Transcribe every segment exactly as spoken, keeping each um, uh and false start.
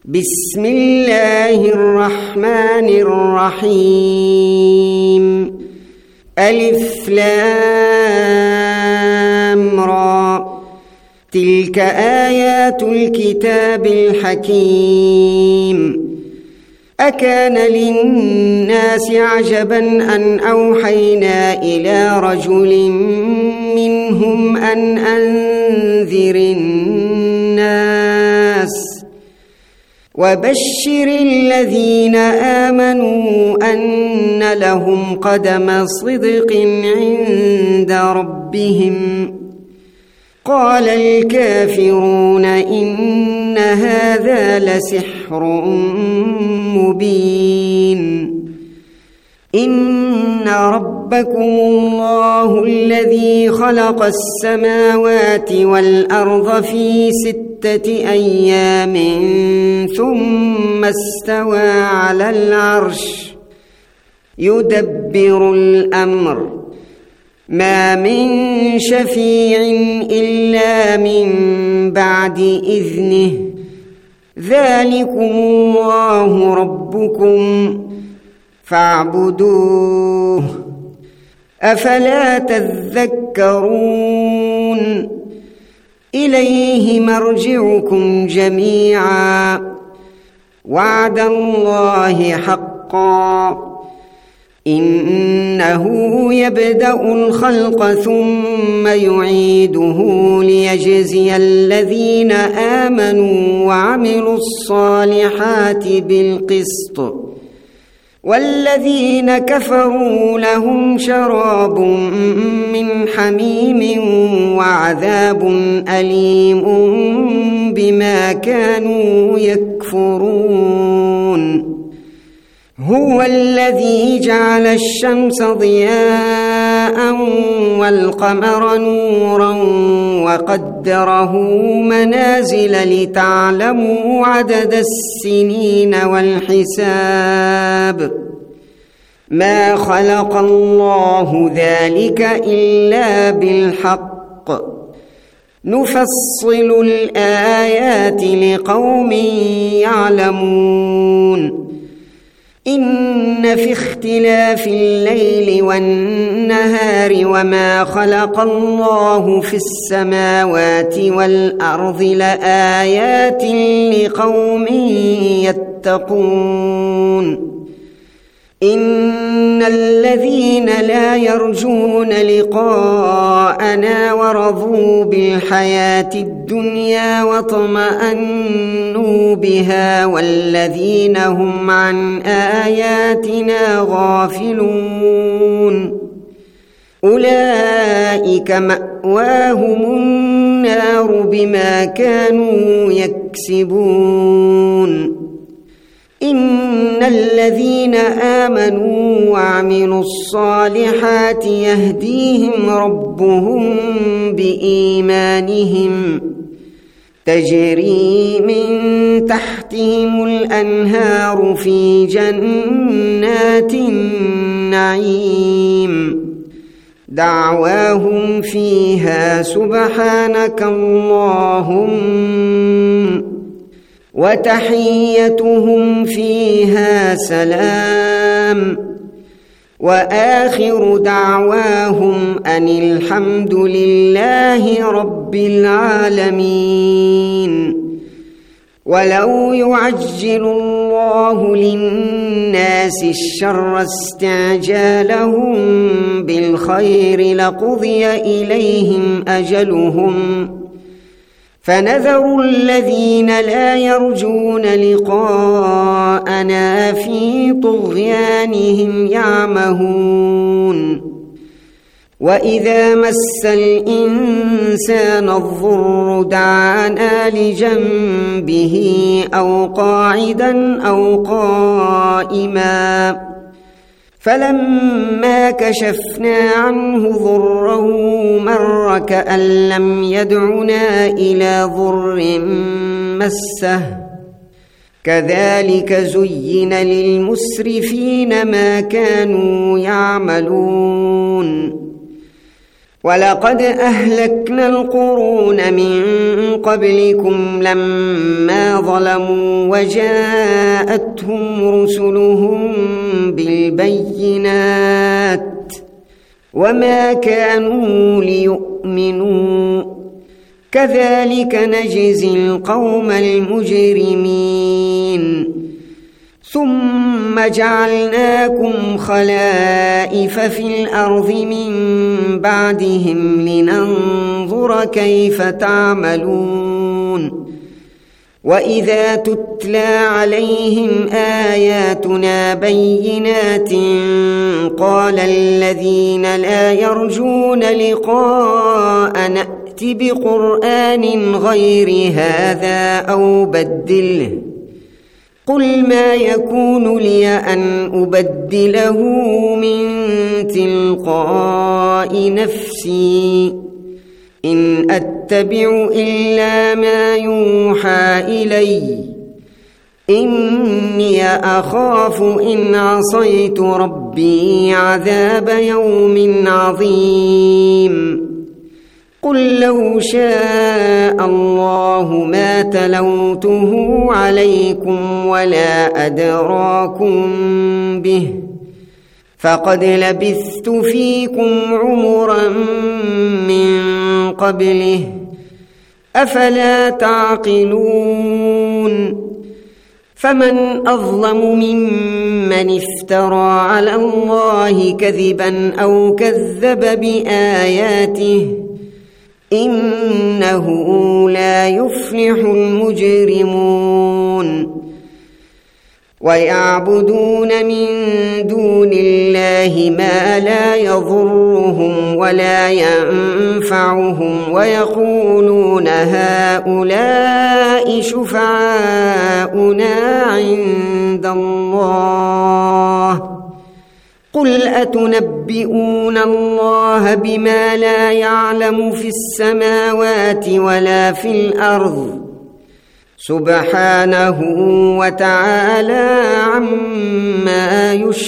بسم الله الرحمن الرحيم. ألف لام را، تلك آيات الكتاب الحكيم. أكان للناس عجبا أن أوحينا إلى رجل منهم أن أنذر الناس وبشر الذين آمنوا أن لهم قدم صدق عند ربهم. قال الكافرون إن هذا لسحر مبين. إن ربكم الله الذي خلق السماوات والأرض في ستة أيام ثم استوى على العرش يدبر الأمر ما من شفيع إلا من بعد إذنه. ذلكم الله ربكم فاعبدوه أفلا تذكرون. إليه مرجعكم جميعا وعد الله حقا إنه يبدأ الخلق ثم يعيده ليجزي الذين آمنوا وعملوا الصالحات بالقسط والذين كفروا لهم شراب من حميم وعذاب أليم بما كانوا يكفرون. هو الذي جعل الشمس ضياء والقمر نورا وقدره منازل لتعلموا عدد السنين والحساب. ما خلق الله ذلك إلا بالحق نفصل الآيات لقوم يعلمون. إن في اختلاف الليل والنهار وما خلق الله في السماوات والأرض لآيات لقوم يتقون. إن الذين لا يرجون لقاءنا ورضوا بالحياة الدنيا واطمأنوا بها والذين هم عن آياتنا غافلون أولئك مأواهم النار بما كانوا يكسبون. إن الذين آمنوا وعملوا الصالحات يهديهم ربهم بإيمانهم تجري من تحتهم الأنهار في جنات النعيم. دعواهم فيها سبحانك اللهم وتحيتهم فيها سلام وآخر دعواهم أن الحمد لله رب العالمين. ولو يعجل الله للناس الشر استعجالهم بالخير لقضي إليهم أجلهم فنذر الذين لا يرجون لقاءنا في طغيانهم يعمهون. وإذا مس الإنسان الضر دعانا لجنبه أو قاعدا أو قائما فلما كشفنا عنه ضره مر كأن لم يدعنا إلى ضر مسه. كذلك زين للمسرفين ما كانوا يعملون. ولقد أهلكنا القرون من قبلكم لما ظلموا وجاءتهم رسلهم بالبينات وما كانوا ليؤمنوا كذلك نجزي القوم المجرمين ثم جعلناكم خلائف في الأرض من بعدهم لننظر كيف تعملون وإذا تتلى عليهم آياتنا بينات قال الذين لا يرجون لقاء نأت بقرآن غير هذا أو بدله قل ما يكون لي أن أبدله من تلقاء نفسي إن أتبع إلا ما يوحى إلي إني أخاف إن عصيت ربي عذاب يوم عظيم قل لو شاء الله ما تلوته عليكم ولا أدراكم به فقد لبثت فيكم عمرا من قبله أفلا تعقلون فمن أظلم ممن افترى على الله كذبا أو كذب بآياته إنه لا يفلح المجرمون ويعبدون من دون الله ما لا يضرهم ولا ينفعهم ويقولون هؤلاء شفعاؤنا عند الله قل أتنبئون الله بما لا يعلم في السماوات ولا في الأرض سبحانه وتعالى عما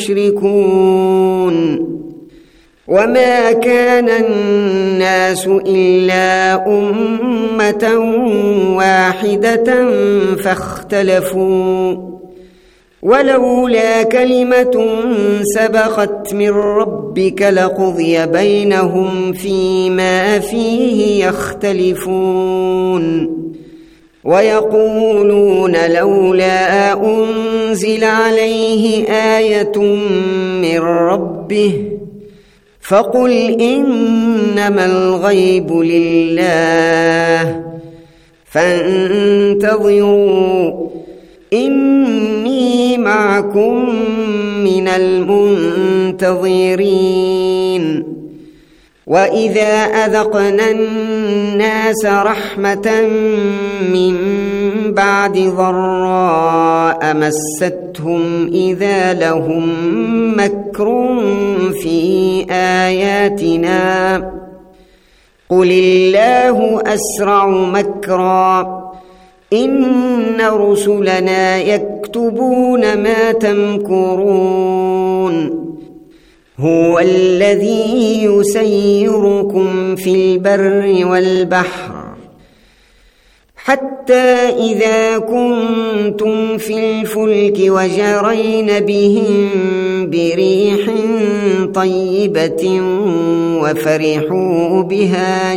يشركون وما كان الناس إلا أمة واحدة فاختلفوا ولولا كلمة سبقت من ربك لقضي بينهم فيما فيه يختلفون ويقولون لولا أنزل عليه آية من ربه فقل إنما الغيب لله فانتظروا إني معكم من المنتظرين وإذا أذقنا الناس رحمة من بعد ضراء مستهم إذا لهم مكر في آياتنا قل الله أسرع مكرا إن رسلنا يكتبون ما تمكرون هو الذي يسيركم في البر والبحر حتى إذا كنتم في الفلك وجرين بهم بريح طيبة وفرحوا بها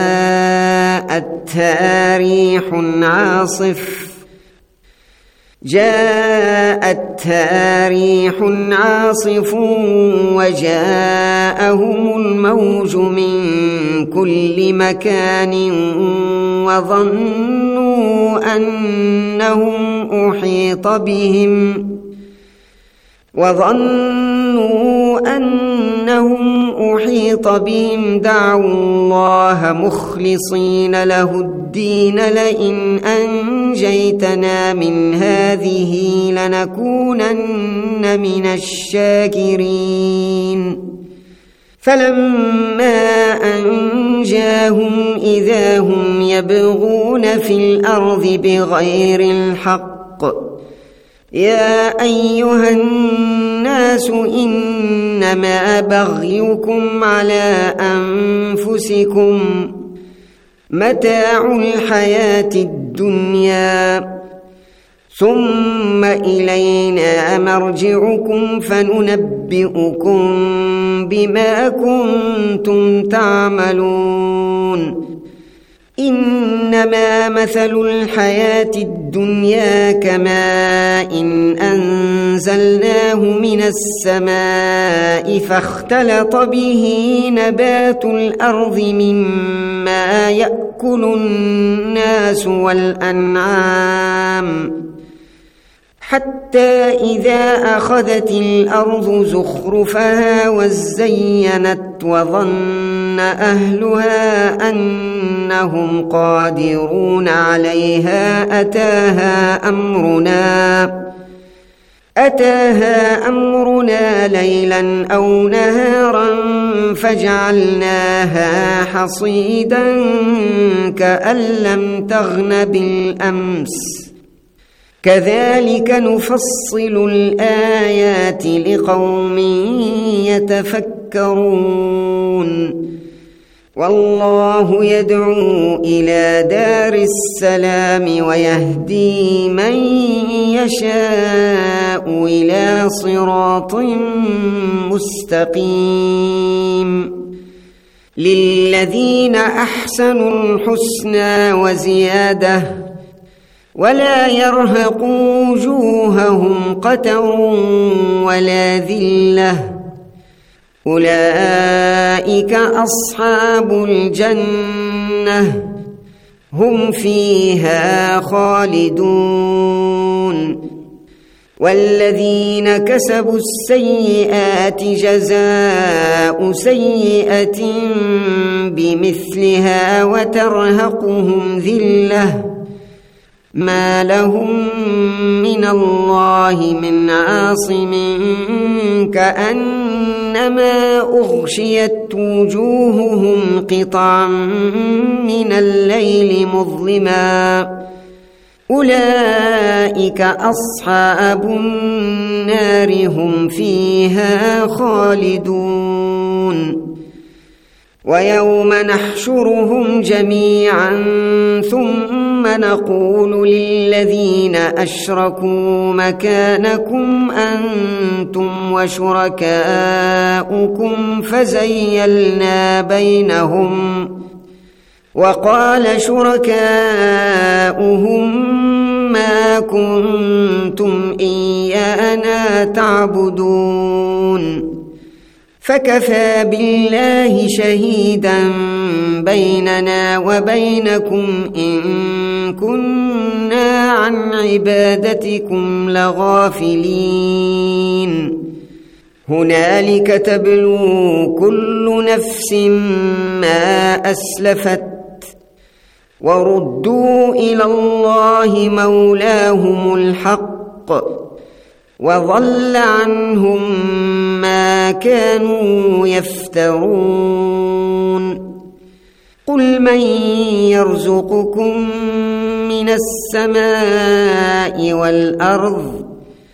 جاءتها ريح عاصف جاءتها ريح عاصف وجاءهم الموج من كل مكان وظنوا أنهم أحيط بهم وظنوا أنهم أحيط بهم دعوا الله مخلصين له الدين لئن أنجيتنا من هذه لنكونن من الشاكرين فلما أنجاهم إذا هم يبغون في الأرض بغير الحق يا أيها الناس الناس إنما بغيكم على أنفسكم متاع الحياة الدنيا ثم إلينا مرجعكم فننبئكم بما كنتم تعملون إنما مثل الحياة الدنيا كماء إن أنزلناه من السماء فاختلط به نبات الأرض مما يأكل الناس والأنعام حتى إذا أخذت الأرض زخرفها وزينت وظن أهلها أنهم قادرون عليها أتاها أمرنا أتاها أمرنا ليلا أو نهارا فجعلناها حصيدا كأن لم تغن بالأمس كذلك نفصل الآيات لقوم يتفكرون والله يدعو إلى دار السلام ويهدي من يشاء إلى صراط مستقيم للذين أحسنوا الحسنى وزيادة ولا يرهق وجوههم قتر ولا ذلة أولئك أصحاب الجنة هم فيها خالدون والذين كسبوا السيئات جزاء سيئة بمثلها وترهقهم ذلة ما لهم من الله من عاصم كأنما أغشيت وجوههم قطعا من الليل مظلما أولئك أصحاب النار هم فيها خالدون ويوم نحشرهم جميعا ثم نقول للذين أشركوا مكانكم أنتم وشركاؤكم فزيلنا بينهم وقال شركاؤهم ما كنتم إيانا تعبدون فكفى بالله شهيدا بيننا وبينكم إن كنا عن عبادتكم لغافلين هنالك تبلو كل نفس ما أسلفت وردوا إلى الله مولاهم الحق وضل عنهم ما كانوا يفترون قل من يرزقكم من السماء والأرض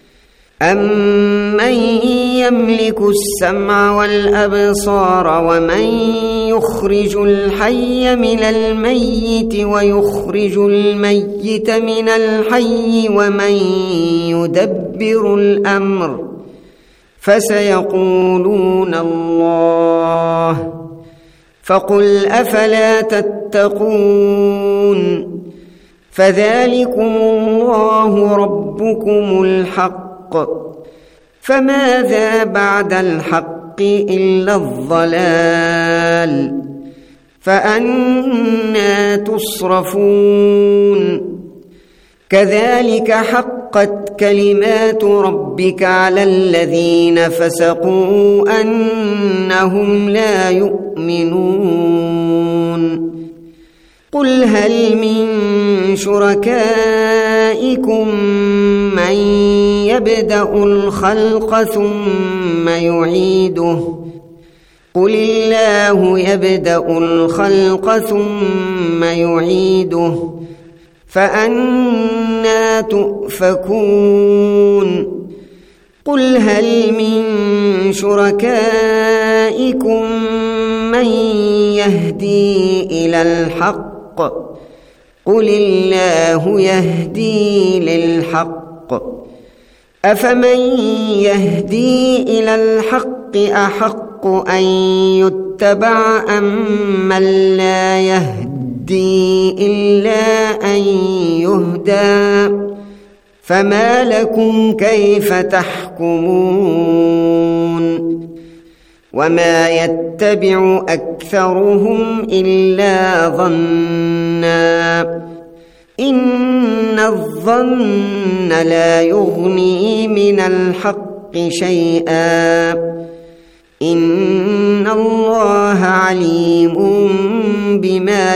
أمن يملك السمع والأبصار ومن يخرج الحي من الميت ويخرج الميت من الحي ومن يدبر الأمر فسيقولون الله فقل أفلا تتقون فذلكم الله ربكم الحق فماذا بعد الحق إلا الضلال فأنى تصرفون كذلك حقت كلمات ربك على الذين فسقوا أنهم لا يؤمنون قل هل من شركائكم من يبدأ الخلق ثم يعيده قل الله يبدأ الخلق ثم يعيده فأنى تؤفكون قل هل من شركائكم من يهدي إلى الحق قل الله يهدي للحق أفمن يهدي إلى الحق أحق أن يتبع أم من لا يهدي إلا أن يهدى فما لكم كيف تحكمون وما يتبع أكثرهم إلا ظنا إن الظن لا يغني من الحق شيئا إن الله عليم بما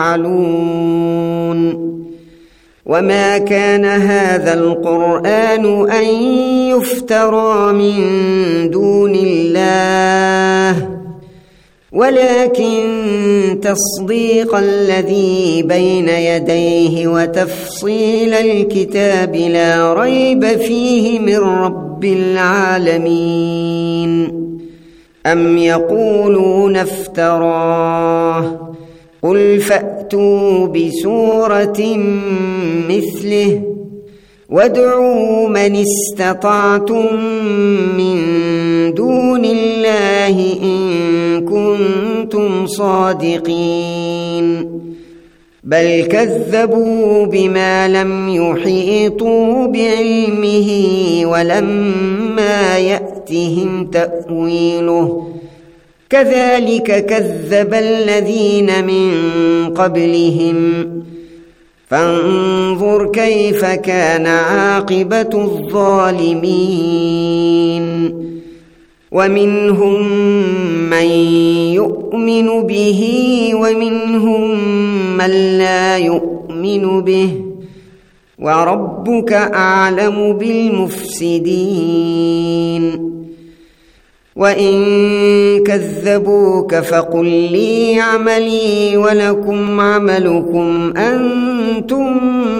يفعلون وما كان هذا القرآن أن يفترى من دون الله ولكن تصديق الذي بين يديه وتفصيل الكتاب لا ريب فيه من رب العالمين أم يقولون افتراه قل فأتوا بسورة مثله وادعوا من استطعتم من دون الله إن كنتم صادقين بل كذبوا بما لم يحيطوا بعلمه ولما يأتهم تأويله كذلك كذب الذين من قبلهم فانظر كيف كان عاقبة الظالمين ومنهم من يؤمن به ومنهم من لا يؤمن به وربك أعلم بالمفسدين وإن كذبوك فقل لي عملي ولكم عملكم أنتم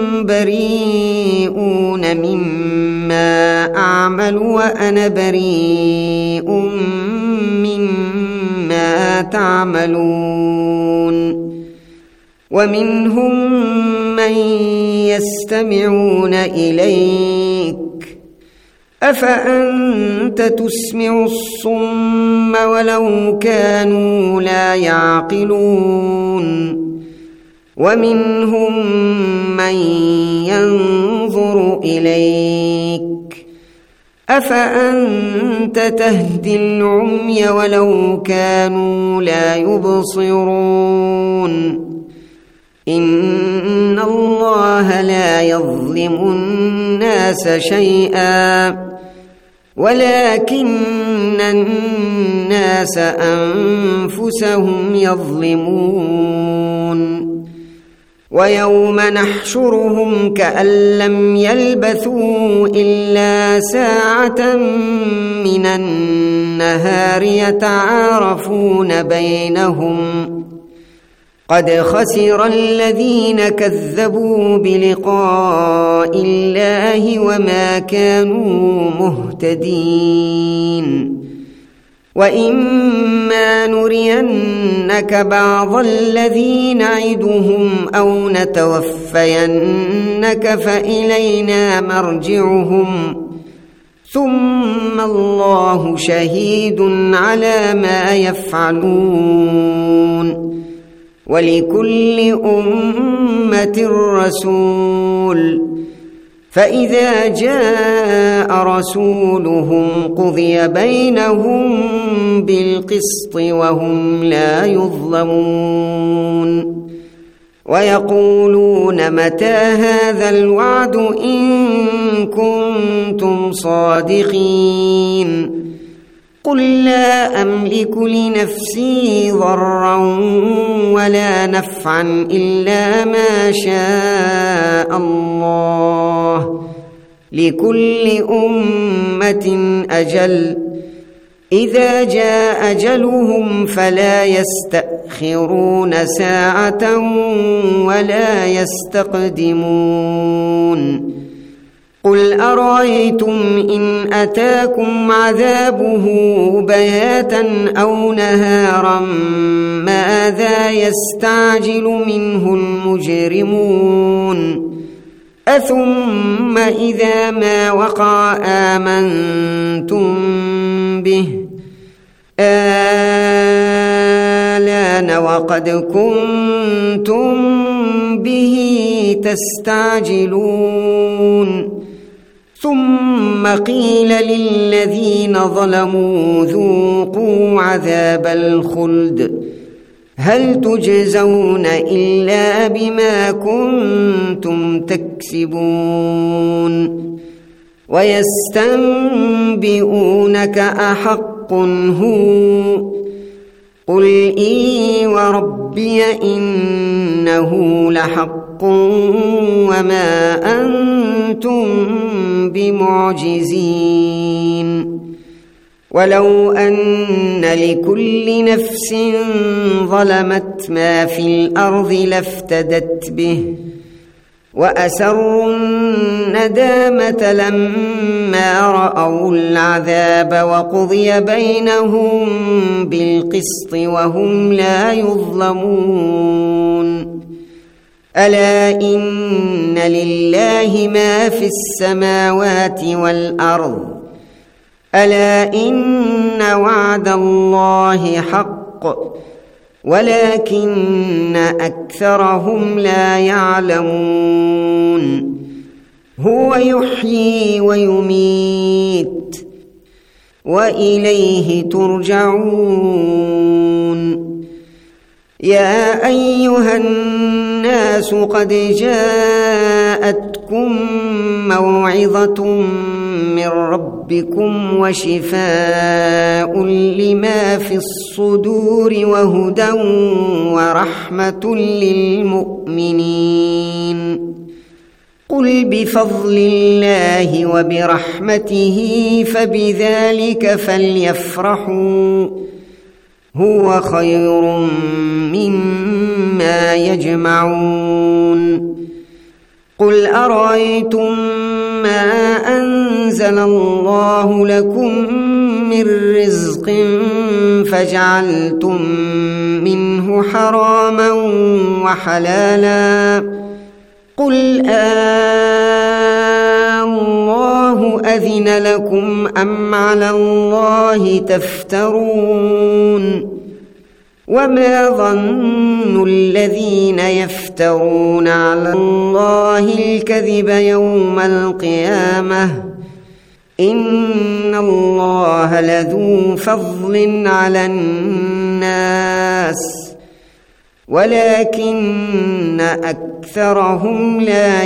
بريئون مما أعمل وأنا بريء مما تعملون ومنهم من يستمعون إليك أفأنت تسمع الصم ولو كانوا لا يعقلون ومنهم من ينظر إليك أفأنت تهدي العمي ولو كانوا لا يبصرون إن الله لا يظلم الناس شيئا ولكن الناس أنفسهم يظلمون ويوم نحشرهم كأن لم يلبثوا إلا ساعة من النهار يتعارفون بينهم قد خسر الذين كذبوا بلقاء الله وما كانوا مهتدين وإما نرينك بعض الذي نعدهم أو نتوفينك فإلينا مرجعهم ثم الله شهيد على ما يفعلون ولكل أمة رسول فإذا جاء رسولهم قضي بينهم بالقسط وهم لا يظلمون ويقولون متى هذا الوعد إن كنتم صادقين قل لا أملك لنفسي ضرا ولا نفعا إلا ما شاء الله لكل أمة أجل إذا جاء أجلهم فلا يستأخرون ساعة ولا يستقدمون قل أرأيتم إن أتاكم عذابه بياتا أو نهارا ماذا يستعجل منه المجرمون أثم إذا ما وقع آمنتم به آلان وقد كنتم به تستعجلون ثم قيل للذين ظلموا ذوقوا عذاب الخلد هل تجزون إلا بما كنتم تكسبون ويستنبئونك أحق هو قل إي وربي إنه لحق وما أنتم بمعجزين ولو أن لكل نفس ظلمت ما في الأرض لافتدت به وأسروا الندامة لما رأوا العذاب وقضي بينهم بالقسط وهم لا يظلمون ألا إن لله ما في السماوات والأرض ألا إن وعد الله حق ولكن أكثرهم لا يعلمون هو يحيي ويميت وإليه ترجعون يا أيها الناس قد جاءتكم موعظة من ربكم وشفاء لما في الصدور وهدى ورحمة للمؤمنين قل بفضل الله وبرحمته فبذلك فليفرحوا هو خير مما يجمعون قل أرأيتم ما أنزل الله لكم من رزق فجعلتم منه حراما وحلالا قل آلله أذن لكم أم على الله تفترون وما ظن الذين يفترون على الله الكذب يوم القيامة إن الله لذو فضل على الناس ولكن أكثرهم لا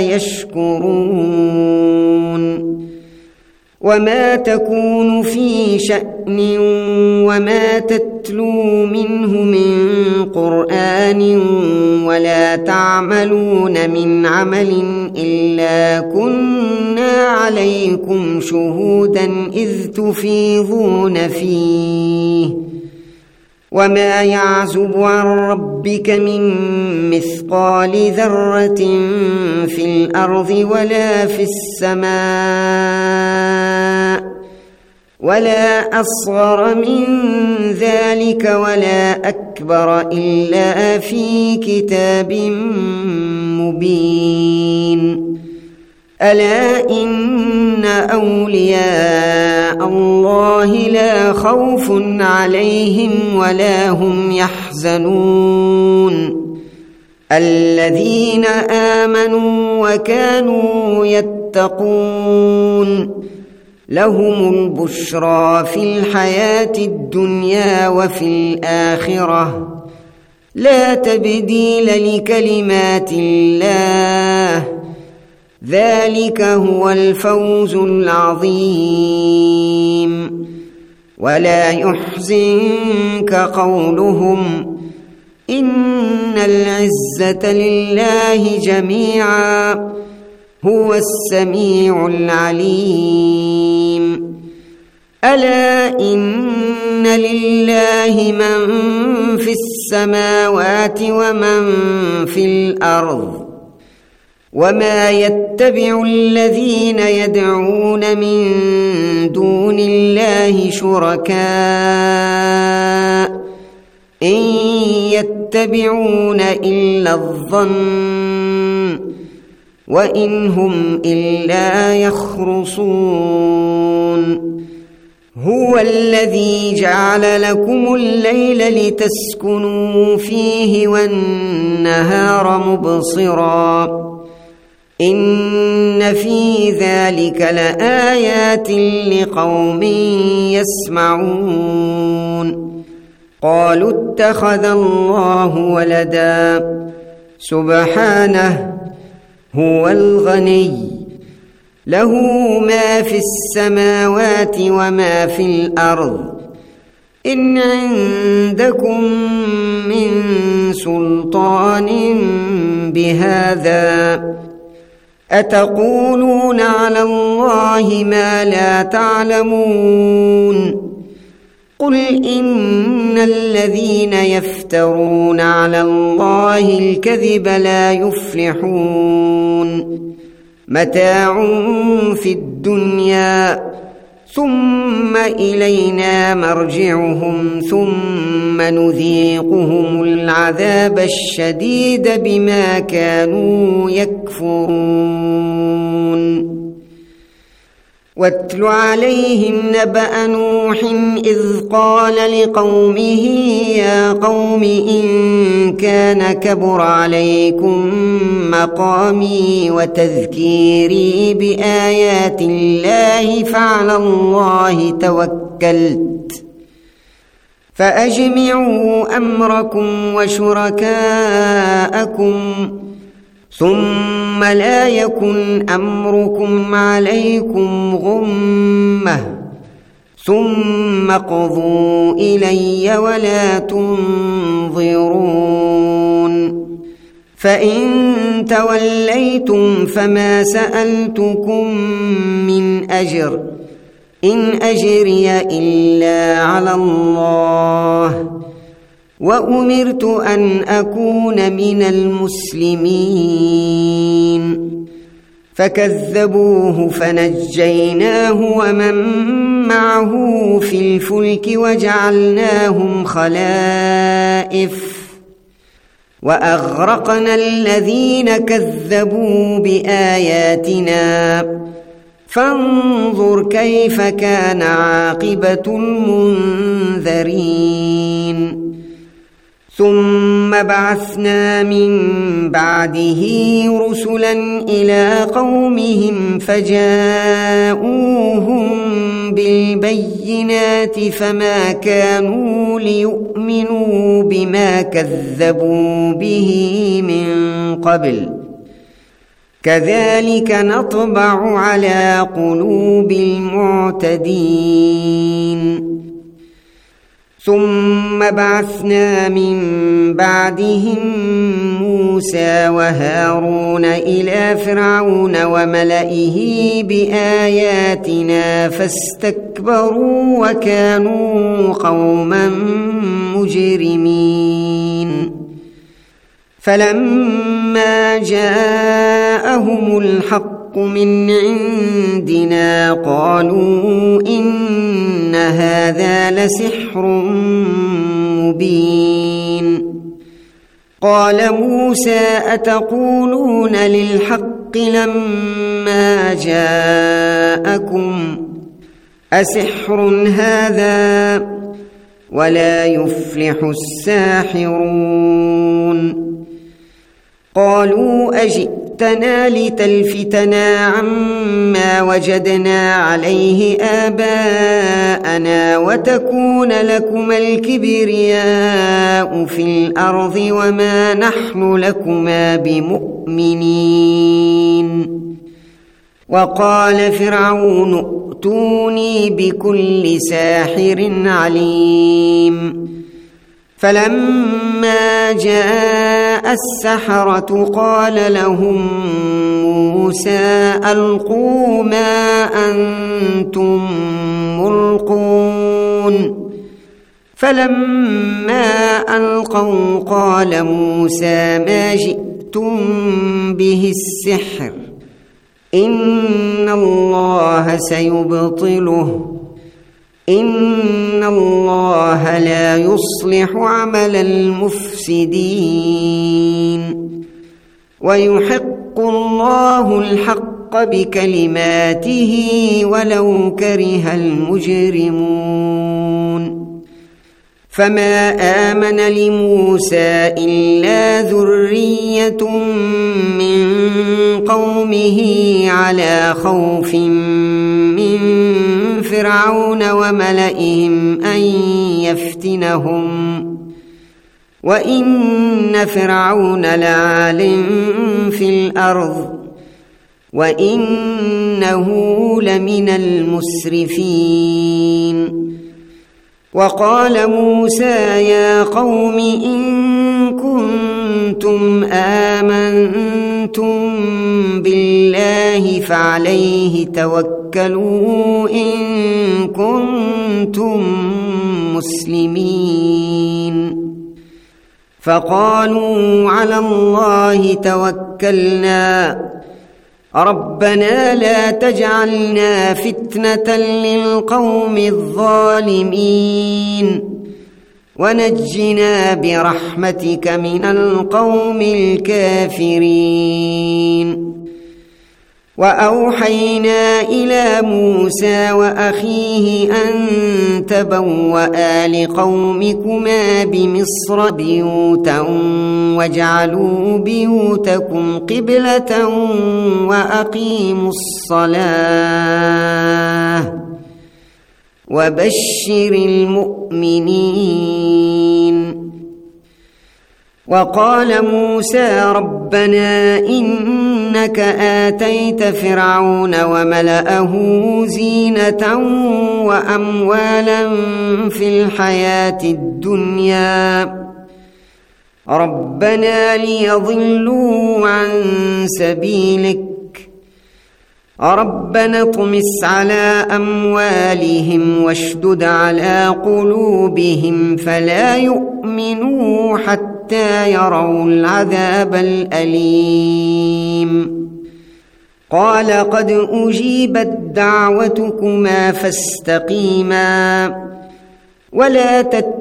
يشكرون وما تكون في شأن وما تتلو منه من قرآن ولا تعملون من عمل إلا كنا عليكم شهودا إذ تفيضون فيه وما يعزب عن ربك من مثقال ذرة في الأرض ولا في السماء ولا أصغر من ذلك ولا أكبر إلا في كتاب مبين ألا إن أولياء الله لا خوف عليهم ولا هم يحزنون الذين آمنوا وكانوا يتقون لهم البشرى في الحياة الدنيا وفي الآخرة لا تبديل لكلمات الله ذلك هو الفوز العظيم ولا يحزنك قولهم إن العزة لله جميعا هو السميع العليم ألا إن لله من في السماوات ومن في الأرض وما يتبع الذين يدعون من دون الله شركاء إن يتبعون إلا الظن وإن هم إلا يخرصون هو الذي جعل لكم الليل لتسكنوا فيه والنهار مبصرا إن في ذلك لآيات لقوم يسمعون قالوا اتخذ الله ولدا سبحانه هو الغني له ما في السماوات وما في الأرض إن عندكم من سلطان بهذا أتقولون على الله ما لا تعلمون قل إن الذين يفترون على الله الكذب لا يفلحون متاع في الدنيا ثم إلينا مرجعهم ثم نذيقهم العذاب الشديد بما كانوا يكفرون واتل عليهم نبأ نوح إذ قال لقومه يا قوم إن كان كبر عليكم مقامي وتذكيري بآيات الله فعلى الله توكلت فأجمعوا أمركم وشركاءكم ثم لا يكن أمركم عليكم غمة ثم اقضوا إلي ولا تنظرون فإن توليتم فما سألتكم من أجر إن أجري إلا على الله وأمرت أن أكون من المسلمين فكذبوه فنجيناه ومن معه في الفلك وجعلناهم خلائف وأغرقنا الذين كذبوا بآياتنا فانظر كيف كان عاقبة المنذرين ثم بعثنا من بعده رسلا إلى قومهم فجاءوهم بالبينات فما كانوا ليؤمنوا بما كذبوا به من قبل كذلك نطبع على قلوب المعتدين ثم بعثنا من بعدهم موسى وهارون إلى فرعون وملئه بآياتنا فاستكبروا وكانوا قوما مجرمين فلما جاءهم الحق من عندنا قالوا إن هذا لسحر مبين قال موسى أتقولون للحق لما جاءكم أسحر هذا ولا يفلح الساحرون قالوا أجئتنا لتلفتنا عما وجدنا عليه آباءنا وتكون لكما الكبرياء في الأرض وما نحن لكما بمؤمنين وقال فرعون ائتوني بكل ساحر عليم فلما جاء السحرة قال لهم موسى ألقوا ما أنتم ملقون فلما ألقوا قال موسى ما جئتم أردتم به السحر إن الله سيبطله إن الله لا يصلح عمل المفسدين ويحق الله الحق بكلماته ولو كره المجرمون فما آمن لموسى إلا ذرية من قومه على خوف من فرعون وملئهم أن يفتنهم وإن فرعون لعال في الأرض وإنه لمن المسرفين وقال موسى يا قوم إن كنتم آمنتم بالله فعليه توكلوا إن كنتم مسلمين فقالوا على الله توكلنا ربنا لا تجعلنا فتنة للقوم الظالمين ونجنا برحمتك من القوم الكافرين وأوحينا إلى موسى وأخيه أن تبوأ لقومكما بمصر بيوتا واجعلوا بيوتكم قبلة وأقيموا الصلاة وبشر المؤمنين وقال موسى ربنا إنك آتيت فرعون وملأه زينة وأموالا في الحياة الدنيا ربنا ليضلوا عن سبيلك ربنا اطمس على أموالهم واشدد على قلوبهم فلا يؤمنوا حتى يروا العذاب الأليم قال قد أجيبت دعوتكما فاستقيما ولا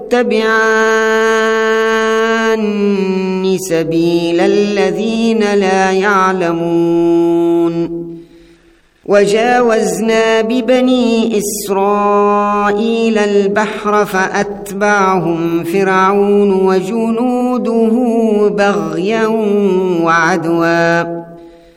تتبعان سبيل الذين لا يعلمون وجاوزنا ببني إسرائيل البحر فأتبعهم فرعون وجنوده بغيا وعدوا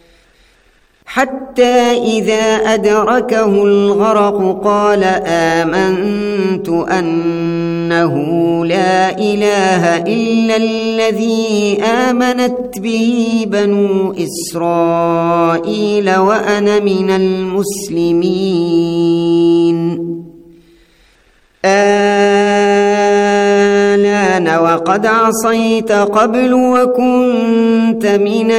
حتى إذا أدركه الغرق قال آمنت أنه لا إله إلا الذي آمنت به بنو إسرائيل وأنا من المسلمين الآن وقد عصيت قبل وكنت من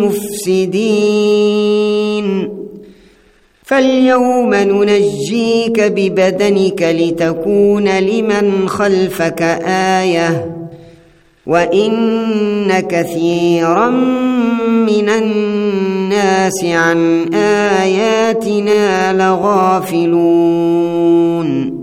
المفسدين فاليوم ننجيك ببدنك لتكون لمن خلفك آية وإن كثيرا من الناس عن آياتنا لغافلون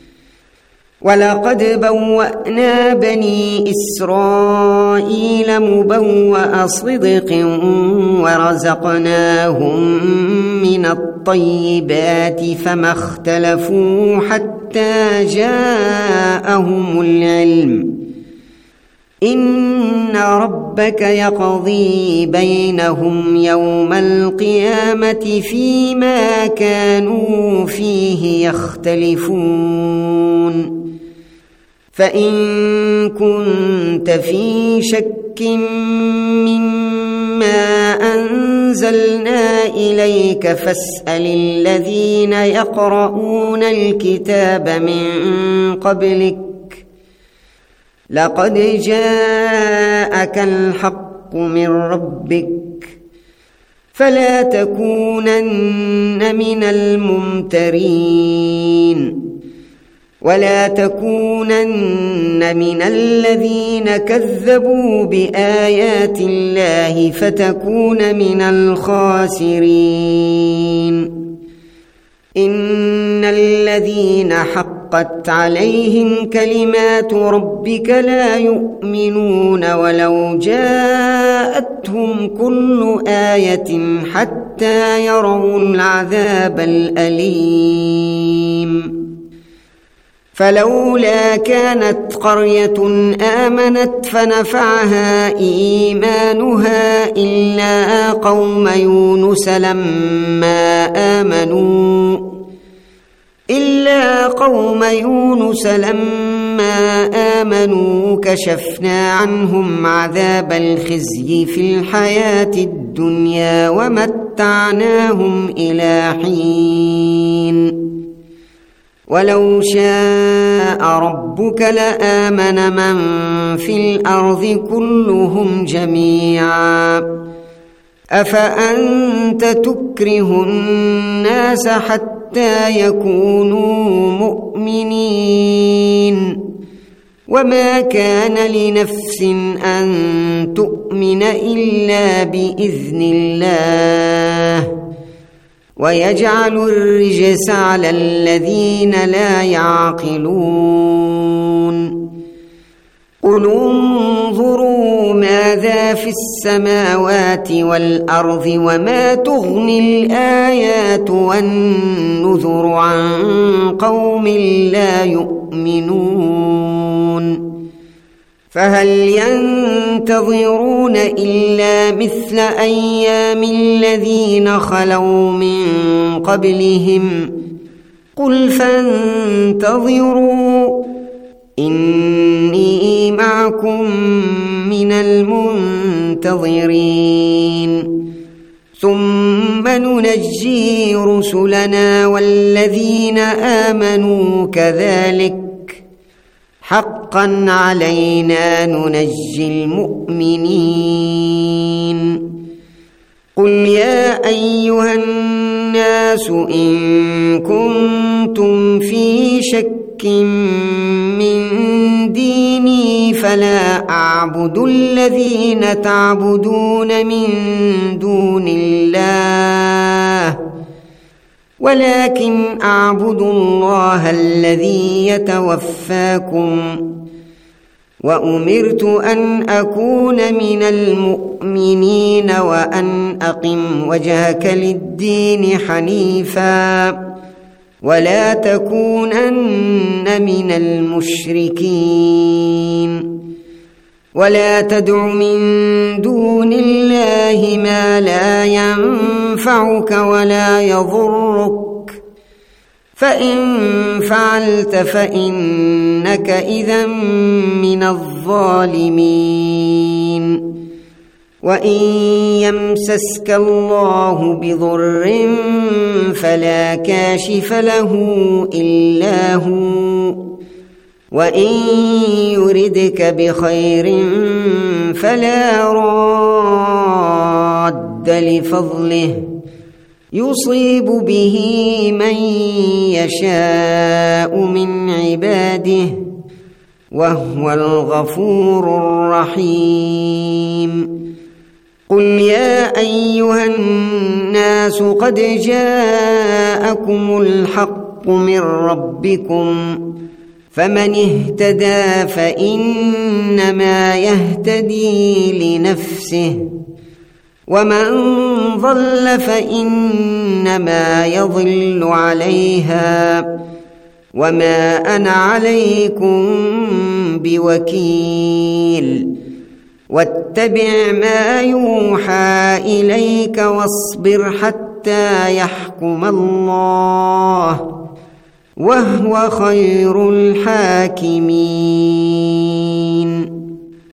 ولقد بوأنا بني إسرائيل مبوأ صدق ورزقناهم من الطيبات فما اختلفوا حتى جاءهم العلم إن ربك يقضي بينهم يوم القيامة فيما كانوا فيه يختلفون فإن كنت في شك مما أنزلنا إليك فاسأل الذين يقرؤون الكتاب من قبلك لقد جاءك الحق من ربك فلا تكونن من الممترين ولا تكونن من الذين كذبوا بآيات الله فتكون من الخاسرين إن الذين حقت عليهم كلمات ربك لا يؤمنون ولو جاءتهم كل آية حتى يروا العذاب الأليم فلولا كانت قرية آمنت فنفعها إيمانها إلا قوم يونس لما آمنوا إلا قوم يونس لما آمنوا كشفنا عنهم عذاب الخزي في الحياة الدنيا ومتعناهم إلى حين ولو شاء ربك لآمن من في الأرض كلهم جميعا أفأنت تكره الناس حتى يكونوا مؤمنين وما كان لنفس أن تؤمن إلا بإذن الله ويجعل الرجس على الذين لا يعقلون قل انظروا ماذا في السماوات والأرض وما تغني الآيات والنذر عن قوم لا يؤمنون فهل ينتظرون إلا مثل أيام الذين خلوا من قبلهم قل فانتظروا إني معكم من المنتظرين ثم ننجي رسلنا والذين آمنوا كذلك حقا علينا ننجي المؤمنين قل يا أيها الناس إن كنتم في شك من ديني فلا أعبد الذين تعبدون من دون الله ولكن أعبد الله الذي يتوفاكم وأمرت أن أكون من المؤمنين وأن أقم وجهك للدين حنيفا ولا تكونن من المشركين ولا تدع من دون الله ما لا ينفعك ولا يضرك فإن فعلت فإنك إذا من الظالمين وإن يمسسك الله بضر فلا كاشف له إلا هو وإن يردك بخير فلا راد لفضله يصيب به من يشاء من عباده وهو الغفور الرحيم قل يا أيها الناس قد جاءكم الحق من ربكم فمن اهتدى فإنما يهتدي لنفسه ومن ضل فإنما يضل عليها وما أنا عليكم بوكيل واتبع ما يوحى إليك واصبر حتى يحكم الله وهو خير الحاكمين.